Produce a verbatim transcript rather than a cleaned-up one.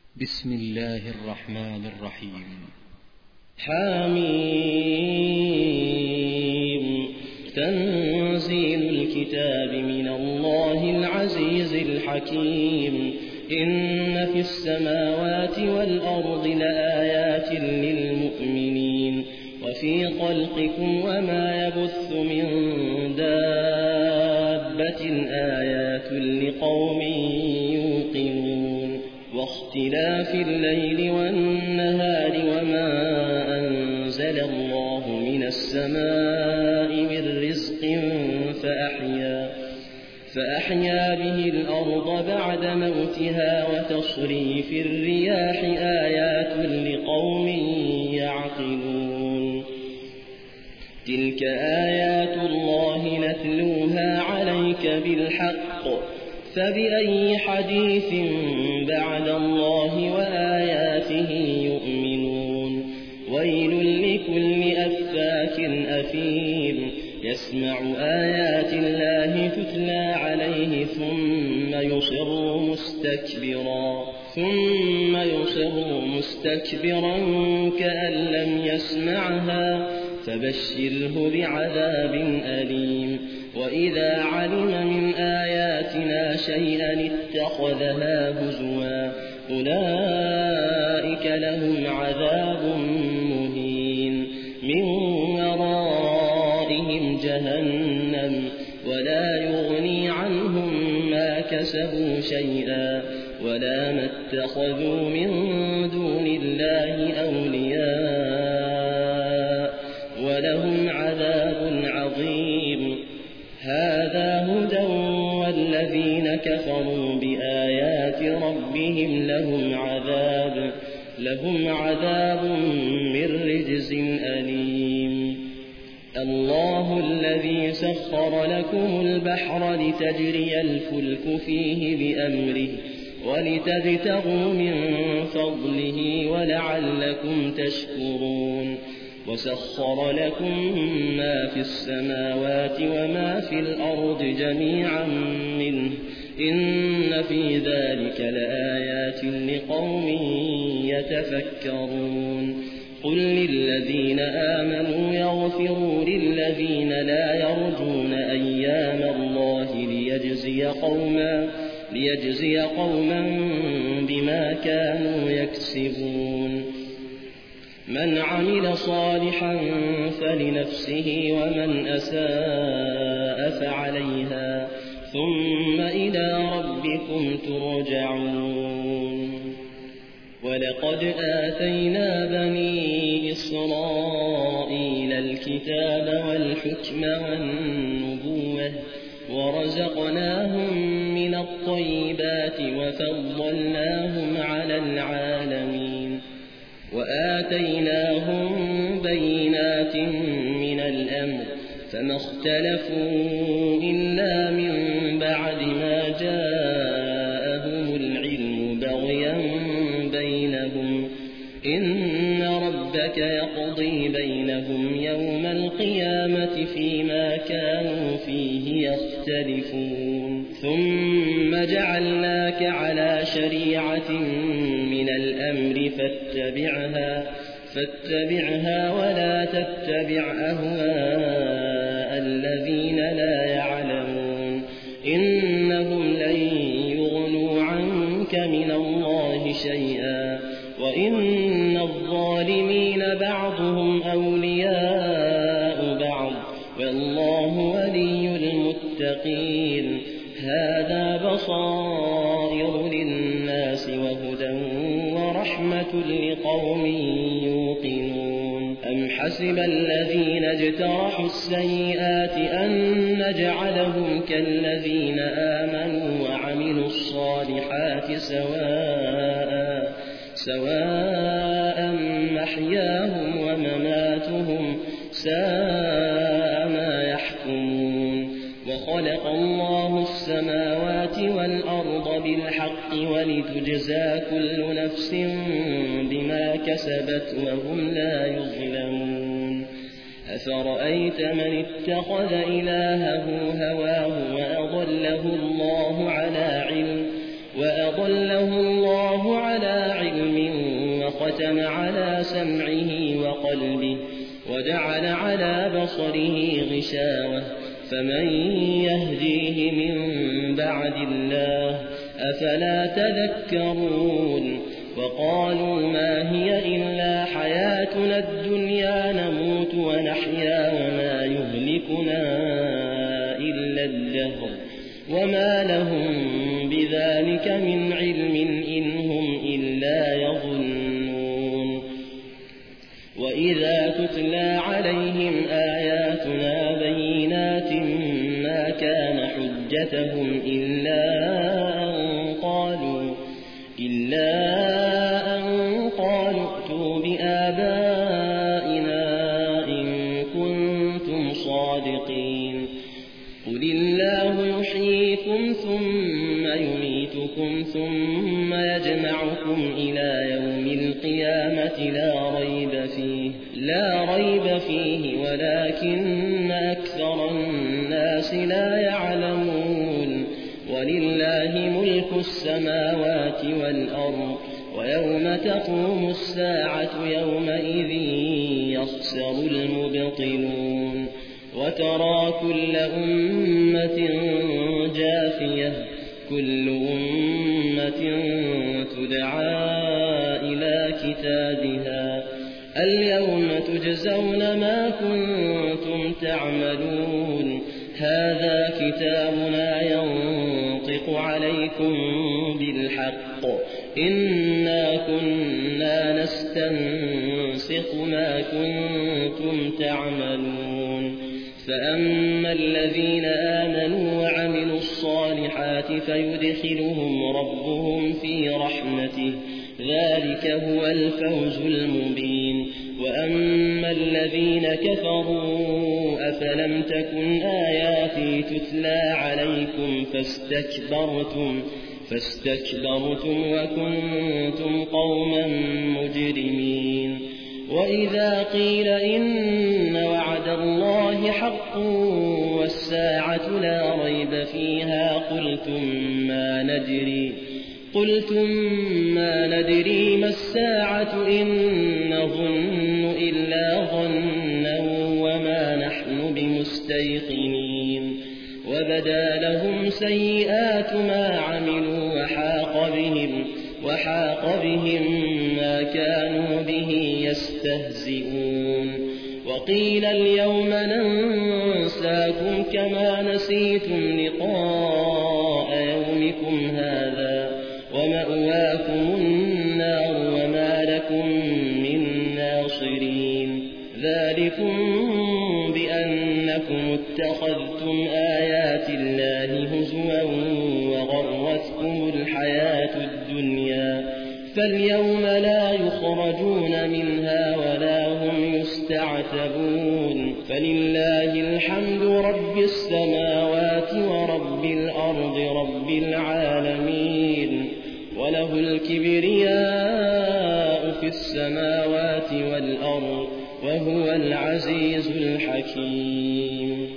بسم الله الرحمن الرحيم. حميم. تنزيل الكتاب من الله العزيز الحكيم. إن في السماوات والأرض لآيات للمؤمنين وفي خلقكم وما يبث من دابة آيات لقوم يوقنون. واختلاف الليل والنهار وما أنزل الله من السماء من رزق فأحيا, فأحيا به الأرض بعد موتها وتصريف الرياح آيات لقوم يعقلون. تلك آيات الله نتلوها عليك بالحق فبأي حديث بعد الله وآياته يؤمنون. ويل لكل أفاك أثيم يسمع آيات الله تتلى عليه ثم يصر مستكبرا ثم يصر مستكبرا كأن لم يسمعها فبشره بعذاب أليم. وإذا علم من آياتنا شيئا اتخذها هزوا أولئك لهم عذاب مهين من ورائهم جهنم ولا يغني عنهم ما كسبوا شيئا ولا ما اتخذوا من دون الله أولياء ولهم عذاب عظيم. هذا هدى والذين كفروا بآيات ربهم لهم عذاب لهم عذاب من رجز أليم. الله الذي سخر لكم البحر لتجري الفلك فيه بأمره ولتبتغوا من فضله ولعلكم تشكرون. وسخر لكم ما في السماوات وما في الأرض جميعا منه إن في ذلك لآيات لقوم يتفكرون. قل للذين آمنوا يغفروا للذين لا يرجون أيام الله ليجزي قوما, ليجزي قوما بما كانوا يكسبون. من عمل صالحا فلنفسه ومن أساء فعليها ثم إلى ربكم ترجعون. ولقد آتينا بني إسرائيل الكتاب والحكم والنبوة ورزقناهم من الطيبات وفضلناهم على العالمين وآتيناهم بينات من الأمر فما اختلفوا إلا من بعد ما جاءهم العلم بغيا بينهم. إن ربك يقضي بينهم يوم القيامة فيما كانوا فيه يختلفون. ثم جعلناك على شريعة من الأمر فاتبعها, فاتبعها ولا تتبع أهواء الذين لا يعلمون إنهم لن يغنوا عنك من الله شيئا وإن الظالمين بعضهم أولياء بعض والله ولي المتقين. هذا بصائر للناس وهدى ورحمة لقوم يوقنون. أم حسب الذين اجترحوا السيئات أن نجعلهم كالذين آمنوا وعملوا الصالحات سواء سواء محياهم ومماتهم ساء ما يحكمون. وخلق الله السماوات والأرض بالحق ولتجزى كل نفس بما كسبت وهم لا يظلمون. أفرأيت من اتخذ إلهه هواه وأضله الله على علم وأضله الله على علم وختم على سمعه وقلبه وجعل على بصره غشاوة فمن يهديه من بعد الله أفلا تذكرون وقالوا ما هي إلا حياتنا الدنيا نموت ونحيا وما يهلكنا إلا الدهر وما لهم بذلك من علم إن هم إلا يظنون وإذا تتلى عليهم آياتنا بينات ما كان حجتهم إلا أن قالوا إلا أن قالوا ائتوا بآبائنا إن كنتم صادقين قل الله يحييكم ثم يميتكم ثم يجمعكم إلى يوم القيامة لا ريب فيه لا ريب فيه ولكن أكثر الناس لا يعلمون ولله ملك السماوات والأرض ويوم تقوم الساعة يومئذ يخسر المبطلون وترى كل أمة جاثية كل أمة تدعى إلى كتابها اليوم تجزون ما كنتم تعملون هذا كتابنا ينطق عليكم بالحق إنا كنا نستنسخ ما كنتم تعملون فأما الذين آمنوا وعملوا الصالحات فيدخلهم ربهم في رحمته ذلك هو الفوز المبين وأما الذين كفروا أفلم تكن آياتي تتلى عليكم فاستكبرتم فاستكبرتم وكنتم قوما مجرمين وإذا قيل إن وعد الله حق والساعة لا ريب فيها قلتم ما ندري قلتم ما ندري ما الساعة إن نظن إلا ظنا وما نحن بمستيقنين وبدا لهم سيئات ما عملوا وحاق بهم وحاق بهم ما كانوا به يستهزئون وقيل اليوم ننساكم كما نسيتم لقاء يومكم هذا ومأواكم النار وما لكم من ناصرين ذلكم بأنكم اتخذتم آيات الله هزوا وغرتكم الحياة الدنيا فاليوم لا يخرجون منها ولا هم يستعتبون فلله الحمد رب السماوات ورب الأرض رب العالمين وله الكبرياء في السماوات والأرض وهو العزيز الحكيم